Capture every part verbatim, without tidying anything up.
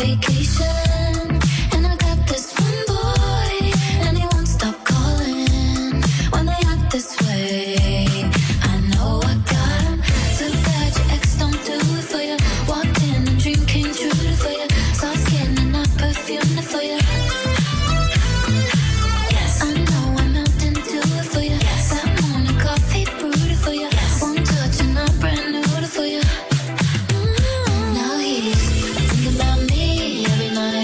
Now he's thinking about me every night.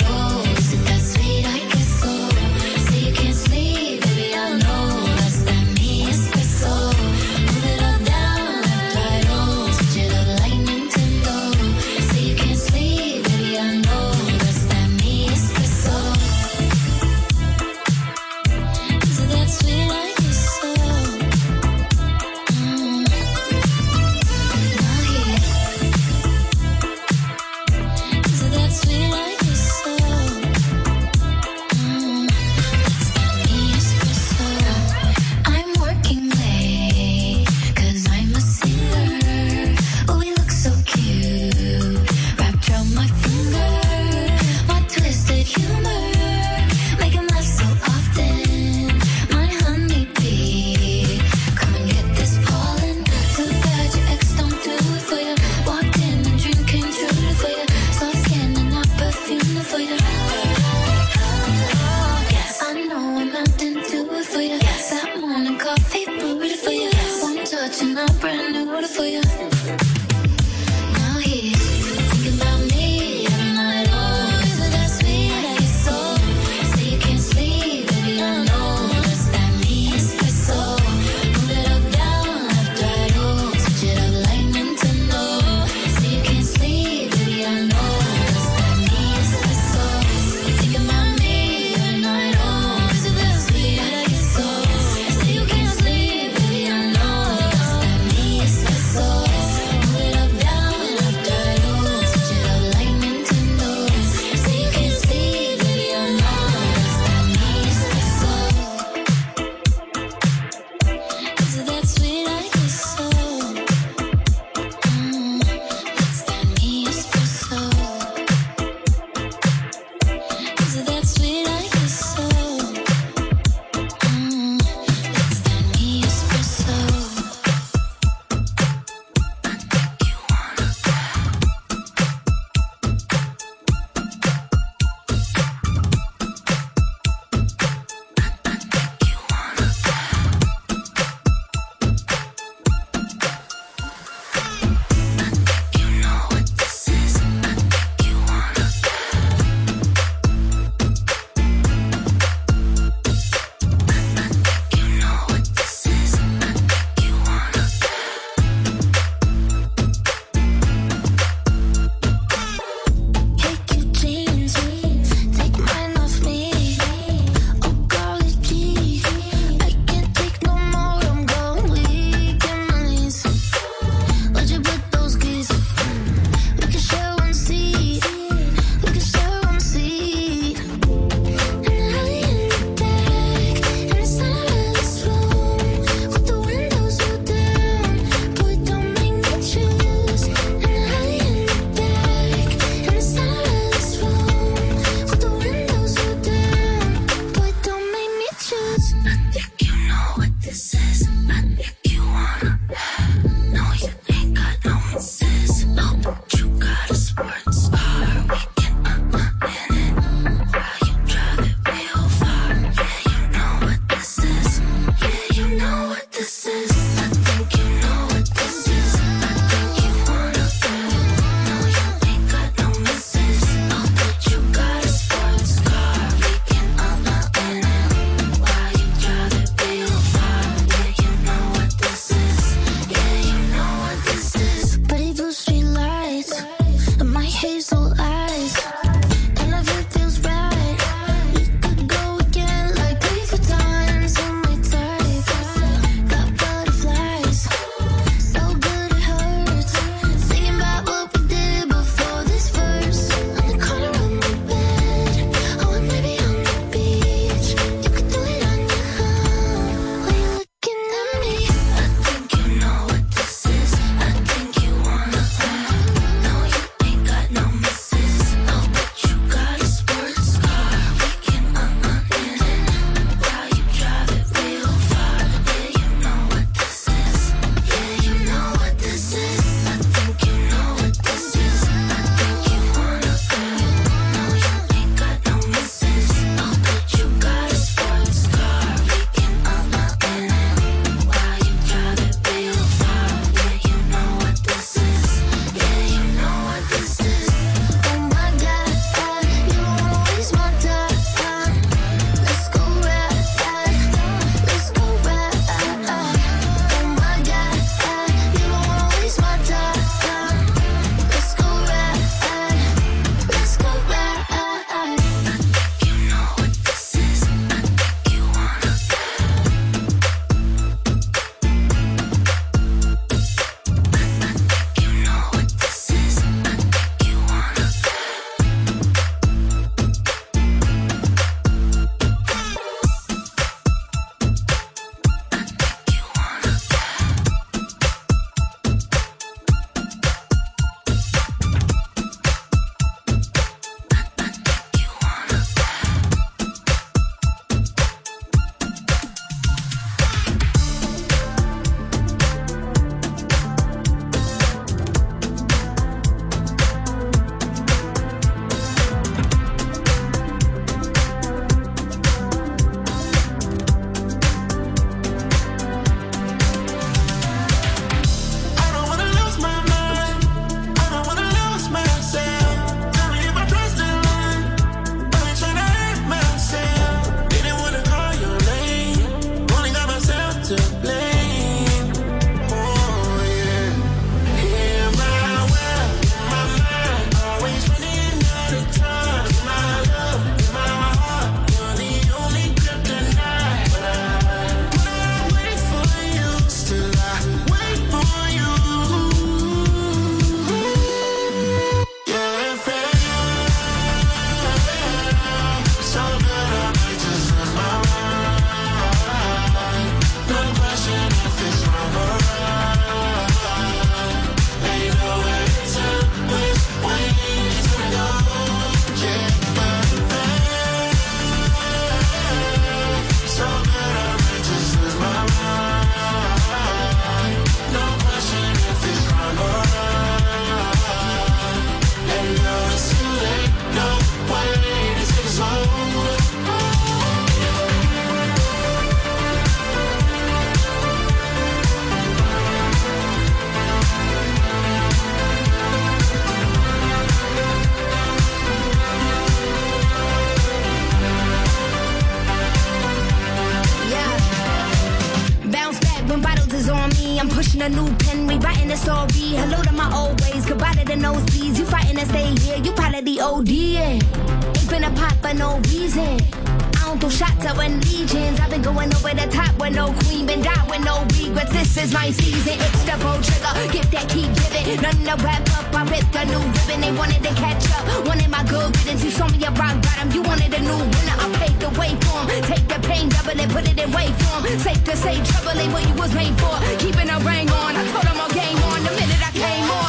a new pen, rewriting the story. Hello to my old ways, goodbye to the nosebleeds. You fighting to stay here, you part of the O D. Ain't been a pop for no reason. I don't throw shots at when legions. I've been going over the top with no queen, been down with no regrets. This is my season, it's the gold trigger. Get that, keep giving. Nothing to wrap up, I ripped a new ribbon. They wanted to catch up, wanted my good riddance. You saw me a rock bottom, you wanted a new winner. I paved the way for 'em. Take the pain, double it, put it in way for 'em. Safe to say, trouble ain't what you was made for. Keeping a ring on, I told them all game on the minute I came on.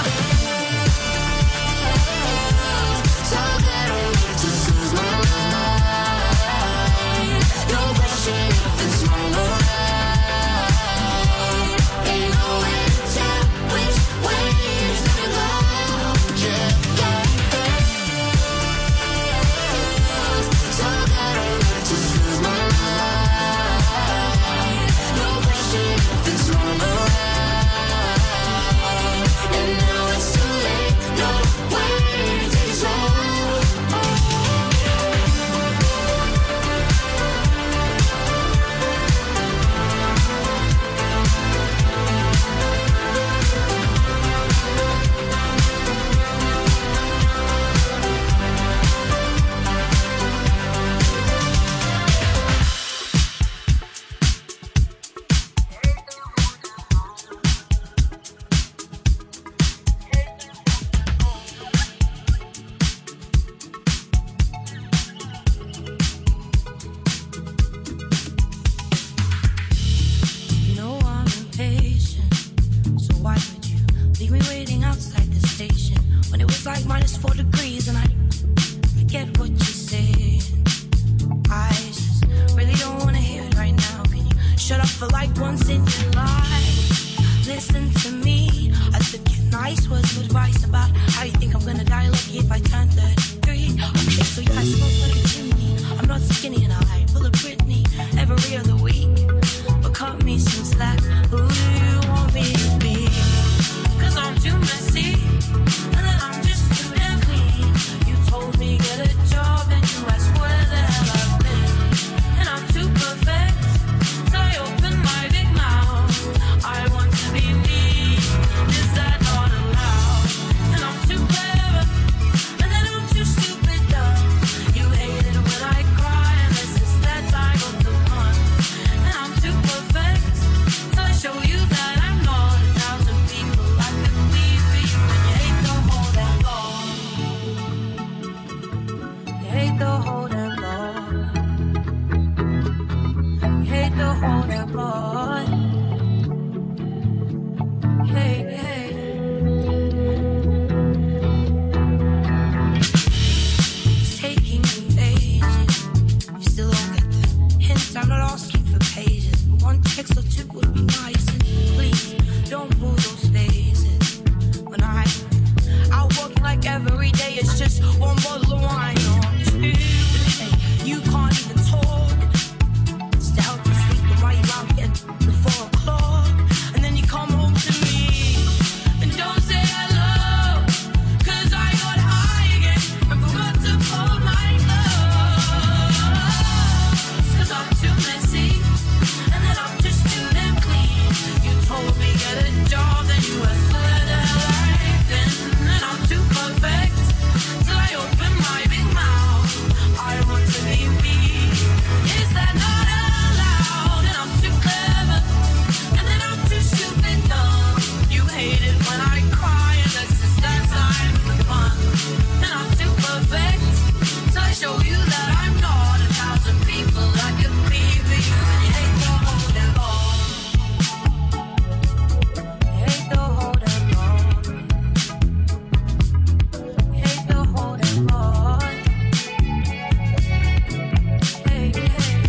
So that I need to lose my mind. No question if it's wrong or right. Ain't no way to tell which way it's gonna go. Yeah, yeah, yeah. So that I need to lose my mind. No question if it's wrong or right. And now it's too late. No way to take it slow. You know I'm impatient, so why would you leave me waiting outside the station when it was like minus four degrees and I, I get what you're saying. I just really don't wanna hear it right now. Can you shut up for like once in your life? Listen to me. I took your nice words of advice about how you think I'm gonna die lucky if I turn thirty-three. Okay, so you guys smoke like a chimney. I'm not skinny and I pull a Britney every other week. But cut me some slack. Who do you want me to be? Cause I'm too messy, and then I'm just too damn clean. You told me get a job and you asked where the hell I've been. And I'm too perfect, so I open my big mouth. I want to be me, is that not allowed? And I'm too clever, and then I'm too stupid dumb. You hate it when I cry, and this is that time of the month. And I'm too perfect, so I show you that I'm not a thousand people I could be for you. And you hate the whole damn long. You hate the whole damn long. You hate the whole damn long. Hey, hey. It's taking me ages. You still don't get the hint. I'm not asking for pages, but one text or two would be nice. And please don't pull those faces. When I out working like every day, it's just one bottle of wine or two. Hey, you can't even talk. It's to help you sleep, but why you out getting the four o'clock? And then you come home to me and don't say hello, cause I got high again and forgot to fold my clothes. Cause I'm too messy, and then I'm just too damn clean. You told me get a job, then you asked where the hell I've been. And I'm too perfect, till I open my big mouth. I want to be me, is that not allowed? And I'm too clever, and then I'm too stupid dumb. You hate it when I cry, and that's just that time for fun. And I'm too perfect, so I show you that I'm not a thousand people I could be for you. And you hate the whole damn long. You hate the whole damn long. You hate the whole damn long. Hey, hey.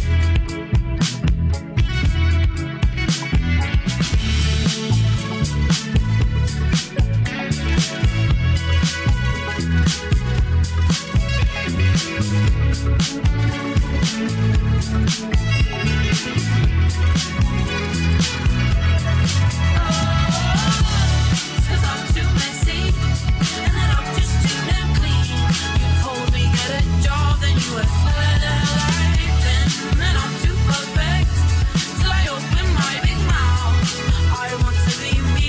Cause I'm too messy, and then I'm just too damn clean. You told me get a job, then you asked where the hell I've been. And I'm too perfect, till I open my big mouth. I want to be me,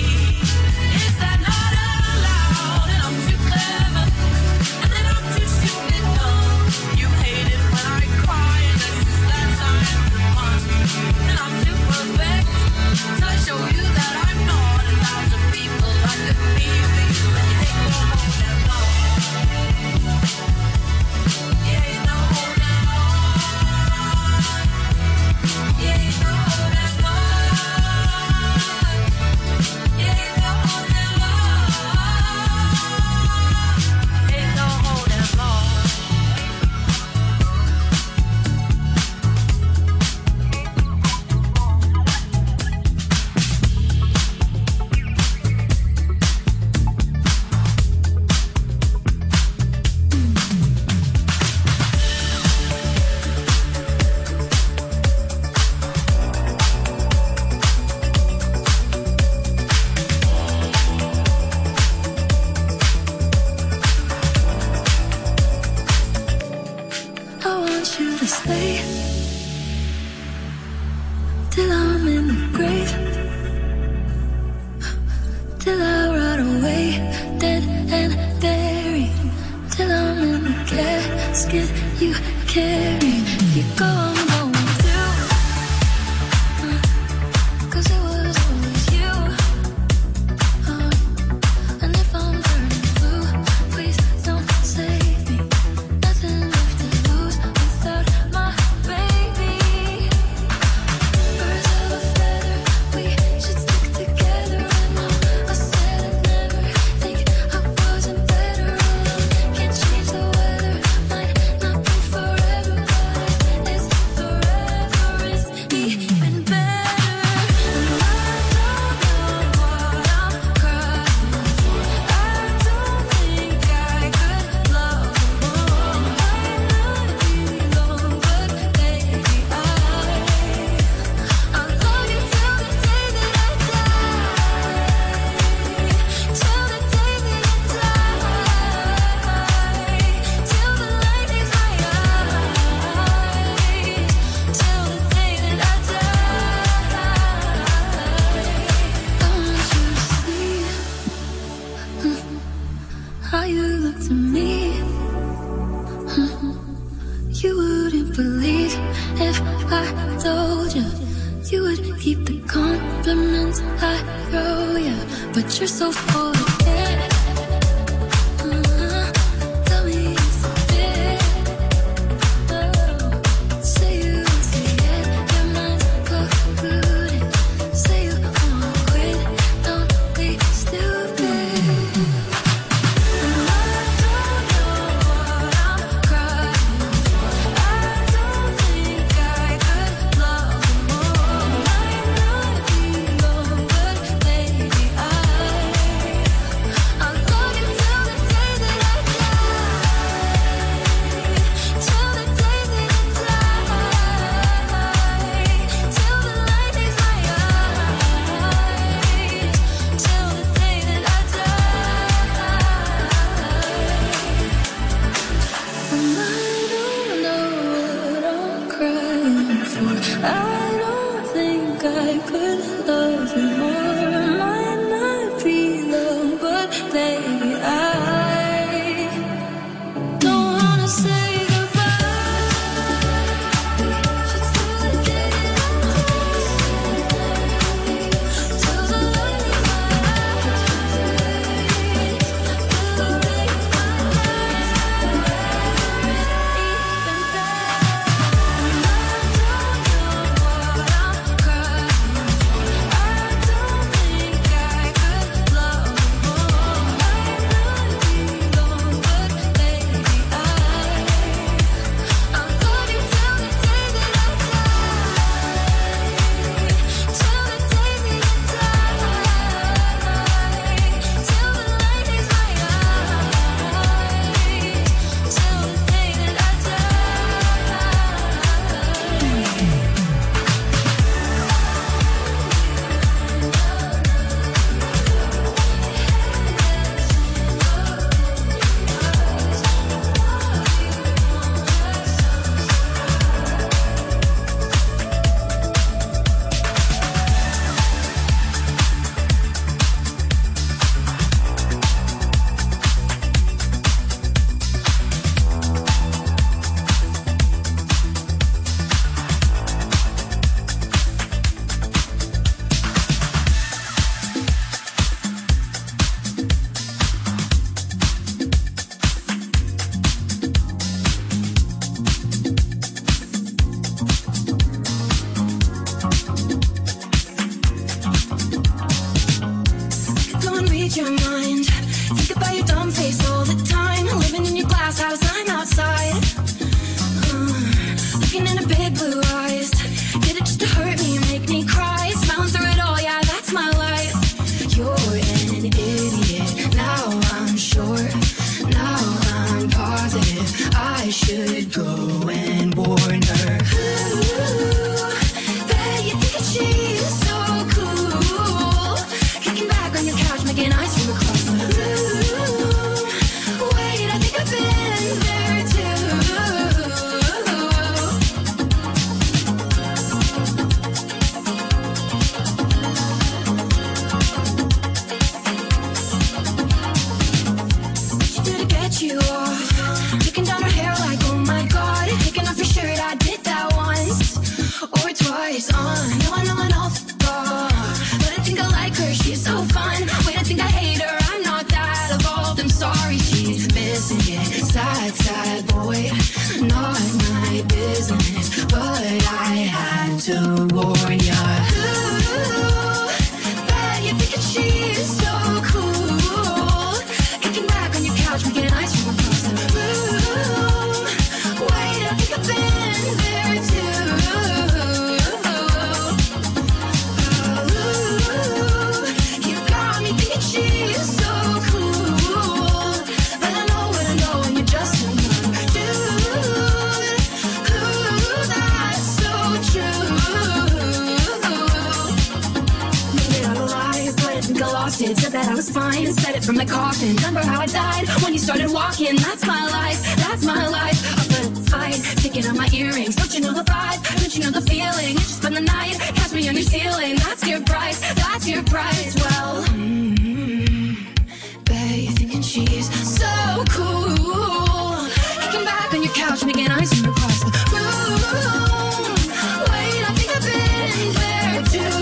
was fine. Said it from the coffin. Remember how I died when you started walking. That's my life, that's my life. Up a fight, picking on my earrings. Don't you know the vibe? Don't you know the feeling? You just spend the night, catch me on your ceiling. That's your price, that's your price. Well, mm-hmm. Babe, you're thinking she's so cool. Kicking back on your couch, making ice cream across the room. Wait, I think I've been there too.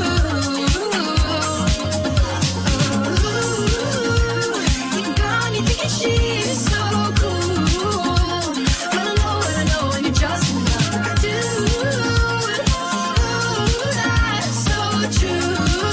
Ooh, you got me thinking she's so cool. But I know what I know, and you're just another dude. Ooh, that's so true.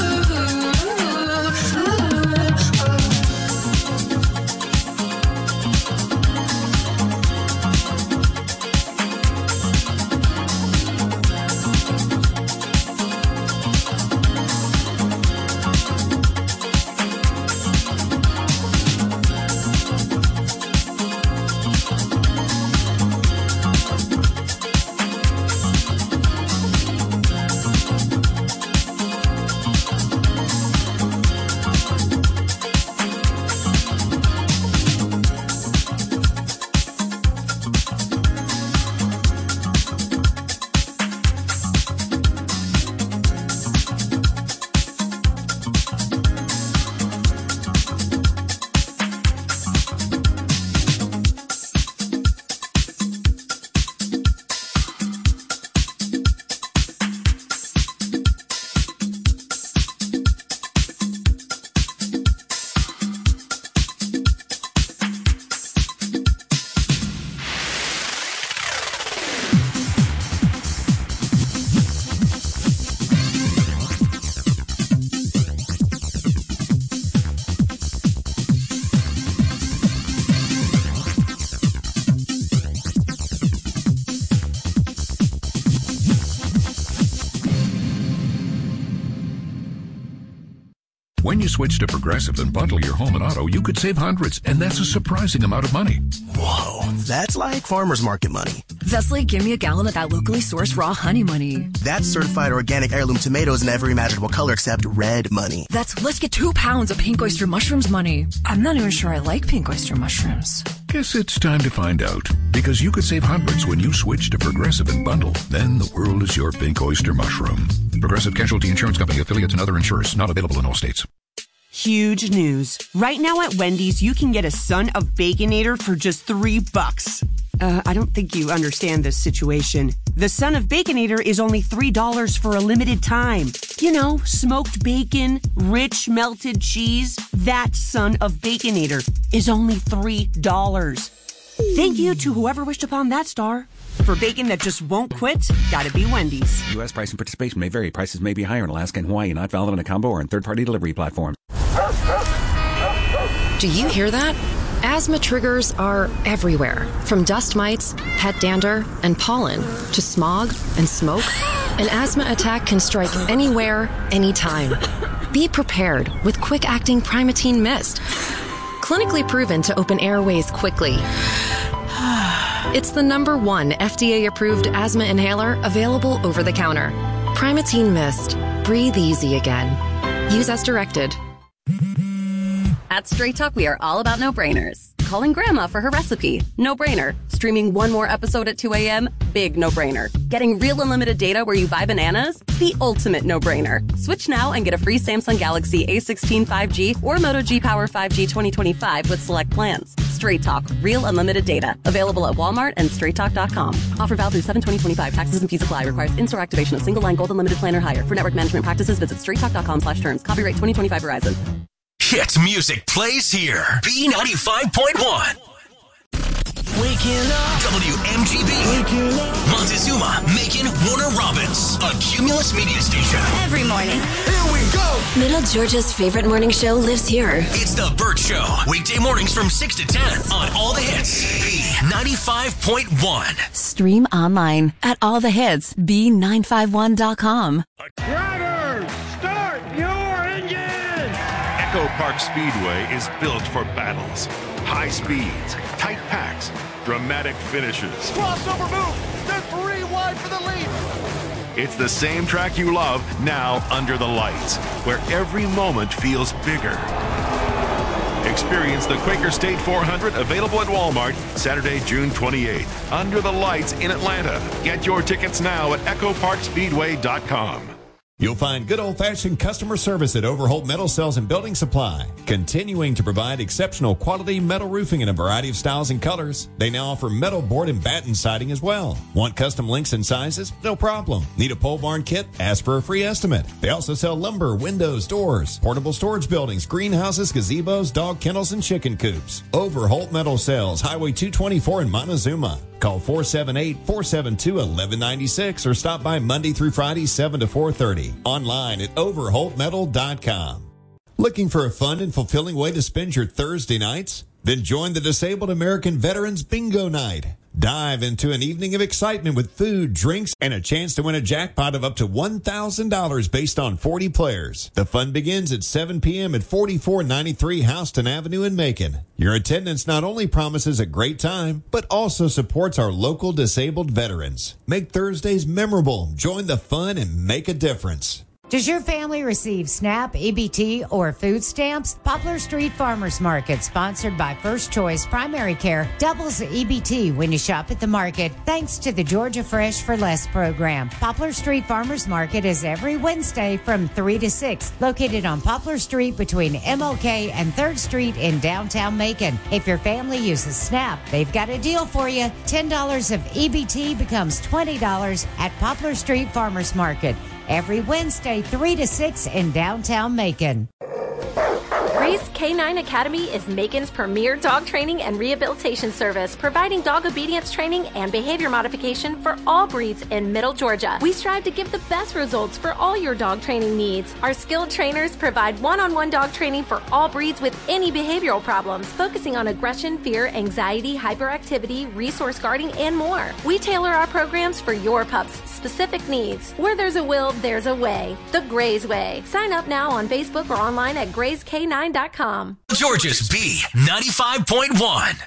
When you switch to Progressive and bundle your home and auto, you could save hundreds, and that's a surprising amount of money. Whoa, that's like farmer's market money. That's like give me a gallon of that locally sourced raw honey money. That's certified organic heirloom tomatoes in every imaginable color except red money. That's let's get two pounds of pink oyster mushrooms money. I'm not even sure I like pink oyster mushrooms. Guess it's time to find out, because you could save hundreds when you switch to Progressive and bundle. Then the world is your pink oyster mushroom. Progressive Casualty Insurance Company, affiliates, and other insurers. Not available in all states. Huge news. Right now at Wendy's, you can get a Son of Baconator for just three bucks. Uh, I don't think you understand this situation. The Son of Baconator is only three dollars for a limited time. You know, smoked bacon, rich melted cheese. That Son of Baconator is only three dollars. Thank you to whoever wished upon that star. For bacon that just won't quit, gotta be Wendy's. U S price and participation may vary. Prices may be higher in Alaska and Hawaii, not valid on a combo or on third-party delivery platform. Do you hear that? Asthma triggers are everywhere, from dust mites, pet dander, and pollen, to smog and smoke. An asthma attack can strike anywhere, anytime. Be prepared with quick-acting Primatene Mist. Clinically proven to open airways quickly. It's the number one F D A-approved asthma inhaler available over the counter. Primatene Mist. Breathe easy again. Use as directed. At Straight Talk, we are all about no-brainers. Calling Grandma for her recipe? No-brainer. Streaming one more episode at two a.m.? Big no-brainer. Getting real unlimited data where you buy bananas? The ultimate no-brainer. Switch now and get a free Samsung Galaxy A sixteen five G or Moto G Power five G twenty twenty-five with select plans. Straight Talk. Real unlimited data. Available at Walmart and straight talk dot com. Offer valid through seven twenty twenty-five. Taxes and fees apply. Requires in-store activation of single-line gold unlimited plan or higher. For network management practices, visit straight talk dot com slash terms. Copyright twenty twenty-five Verizon. Hit music plays here. B ninety-five point one. Waking up. W M G B. Waking up. Montezuma, Macon, Warner Robins. A Cumulus media station. Every morning. Here we go. Middle Georgia's favorite morning show lives here. It's The Burt Show. Weekday mornings from six to ten on All the Hits. B ninety-five point one. Stream online at all the hits b nine five one dot com. Drivers, start your engine! Echo Park Speedway is built for battles. High speeds, tight packs, dramatic finishes. Crossover move! They're three wide for the lead! It's the same track you love, now under the lights, where every moment feels bigger, Experience the Quaker State four hundred available at Walmart Saturday, June twenty-eighth. Under the Lights in Atlanta. Get your tickets now at echo park speedway dot com. You'll find good old-fashioned customer service at Overholt Metal Sales and Building Supply, continuing to provide exceptional quality metal roofing in a variety of styles and colors. They now offer metal board and batten siding as well. Want custom links and sizes? No problem. Need a pole barn kit? Ask for a free estimate. They also sell lumber, windows, doors, portable storage buildings, greenhouses, gazebos, dog kennels, and chicken coops. Overholt Metal Sales, Highway two twenty-four in Montezuma. Call four seven eight, four seven two, one one nine six or stop by Monday through Friday, seven to four thirty. Online at overholt metal dot com. Looking for a fun and fulfilling way to spend your Thursday nights? Then join the Disabled American Veterans Bingo Night. Dive into an evening of excitement with food, drinks, and a chance to win a jackpot of up to one thousand dollars based on forty players. The fun begins at seven p.m. at forty-four ninety-three Houston Avenue in Macon. Your attendance not only promises a great time, but also supports our local disabled veterans. Make Thursdays memorable. Join the fun and make a difference. Does your family receive SNAP, E B T, or food stamps? Poplar Street Farmers Market, sponsored by First Choice Primary Care, doubles the E B T when you shop at the market, thanks to the Georgia Fresh for Less program. Poplar Street Farmers Market is every Wednesday from three to six, located on Poplar Street between M L K and third Street in downtown Macon. If your family uses SNAP, they've got a deal for you. ten dollars of E B T becomes twenty dollars at Poplar Street Farmers Market. Every Wednesday, three to six in downtown Macon. Grace K nine Academy is Macon's premier dog training and rehabilitation service, providing dog obedience training and behavior modification for all breeds in Middle Georgia. We strive to give the best results for all your dog training needs. Our skilled trainers provide one-on-one dog training for all breeds with any behavioral problems, focusing on aggression, fear, anxiety, hyperactivity, resource guarding, and more. We tailor our programs for your pup's specific needs. Where there's a will, there's a way. The Grays Way. Sign up now on Facebook or online at grays k nine dot com. Georgia's B ninety-five point one.